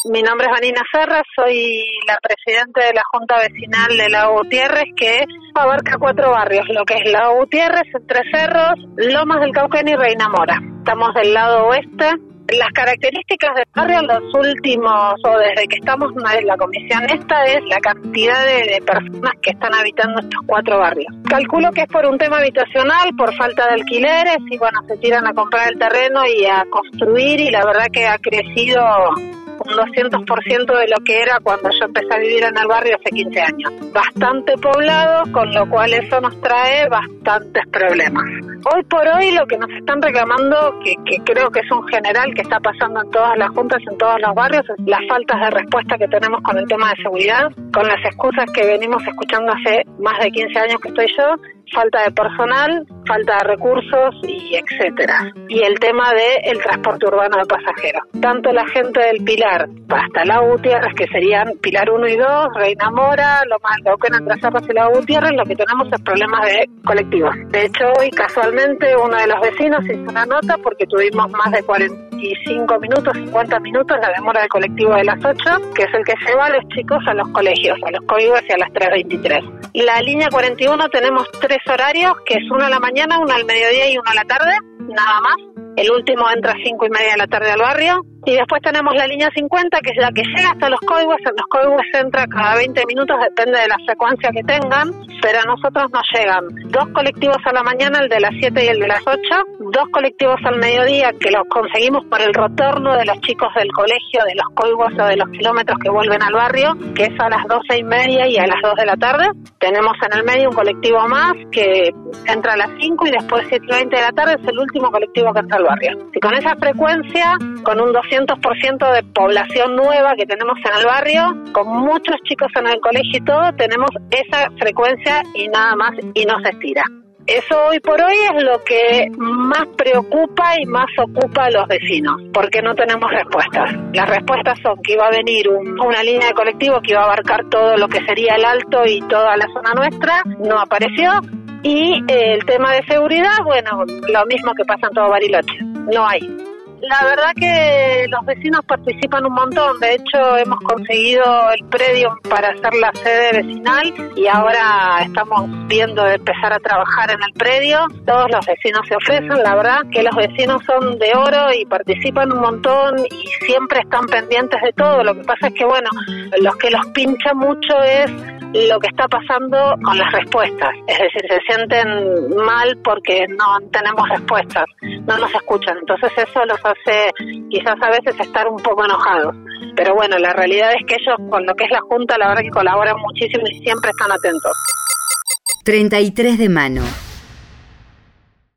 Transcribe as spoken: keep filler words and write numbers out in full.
Mi nombre es Vanina Serra, soy la presidenta de la Junta Vecinal de Lago Gutiérrez, que abarca cuatro barrios, lo que es Lago Gutiérrez, Entre Cerros, Lomas del Cauquenes y Reina Mora. Estamos del lado oeste. Las características del barrio en los últimos, o desde que estamos en la comisión esta, es la cantidad de, de personas que están habitando estos cuatro barrios. Calculo que es por un tema habitacional, por falta de alquileres, y bueno, se tiran a comprar el terreno y a construir, y la verdad que ha crecido un doscientos por ciento de lo que era cuando yo empecé a vivir en el barrio hace quince años. Bastante poblado, con lo cual eso nos trae bastantes problemas. Hoy por hoy lo que nos están reclamando, que, que creo que es un general que está pasando en todas las juntas, en todos los barrios, es las faltas de respuesta que tenemos con el tema de seguridad, con las excusas que venimos escuchando hace más de quince años que estoy yo, falta de personal, falta de recursos y etcétera. Y el tema del transporte urbano de pasajeros. Tanto la gente del Pilar hasta Lago Gutiérrez, que serían Pilar uno y dos, Reina Mora, Lomas del Cauquenes, Entre Cerros y Lago Gutiérrez, lo que tenemos es problemas de colectivos. De hecho, hoy casualmente uno de los vecinos hizo una nota porque tuvimos más de cuarenta y cinco minutos, cincuenta minutos la demora del colectivo de las ocho, que es el que lleva a los chicos a los colegios, a los códigos y a las tres veintitrés. La línea cuarenta y uno tenemos tres horarios, que es uno a la mañana, uno al mediodía y uno a la tarde, nada más. El último entra a cinco y media de la tarde al barrio. Y después tenemos la línea cincuenta, que es la que llega hasta los códigos. En los códigos entra cada veinte minutos, depende de la frecuencia que tengan, pero a nosotros nos llegan dos colectivos a la mañana, el de las siete y el de las ocho, dos colectivos al mediodía, que los conseguimos por el retorno de los chicos del colegio, de los códigos o de los kilómetros que vuelven al barrio, que es a las doce y media y a las dos de la tarde. Tenemos en el medio un colectivo más, que entra a las cinco y después siete y veinte de la tarde es el último colectivo que entra al barrio. Y con esa frecuencia, con un doscientos por ciento de población nueva que tenemos en el barrio, con muchos chicos en el colegio y todo, tenemos esa frecuencia y nada más, y no se estira. Eso hoy por hoy es lo que más preocupa y más ocupa a los vecinos, porque no tenemos respuestas. Las respuestas son que iba a venir un, una línea de colectivo que iba a abarcar todo lo que sería el Alto y toda la zona nuestra, no apareció. Y eh, el tema de seguridad, bueno, lo mismo que pasa en todo Bariloche, no hay. La verdad que los vecinos participan un montón. De hecho, hemos conseguido el predio para hacer la sede vecinal y ahora estamos viendo de empezar a trabajar en el predio. Todos los vecinos se ofrecen. La verdad que los vecinos son de oro y participan un montón y siempre están pendientes de todo. Lo que pasa es que, bueno, los que los pincha mucho es lo que está pasando con las respuestas. Es decir, se sienten mal porque no tenemos respuestas, no nos escuchan. Entonces eso los hace quizás a veces estar un poco enojados. Pero bueno, la realidad es que ellos con lo que es la Junta, la verdad que colaboran muchísimo y siempre están atentos. treinta y tres de mano.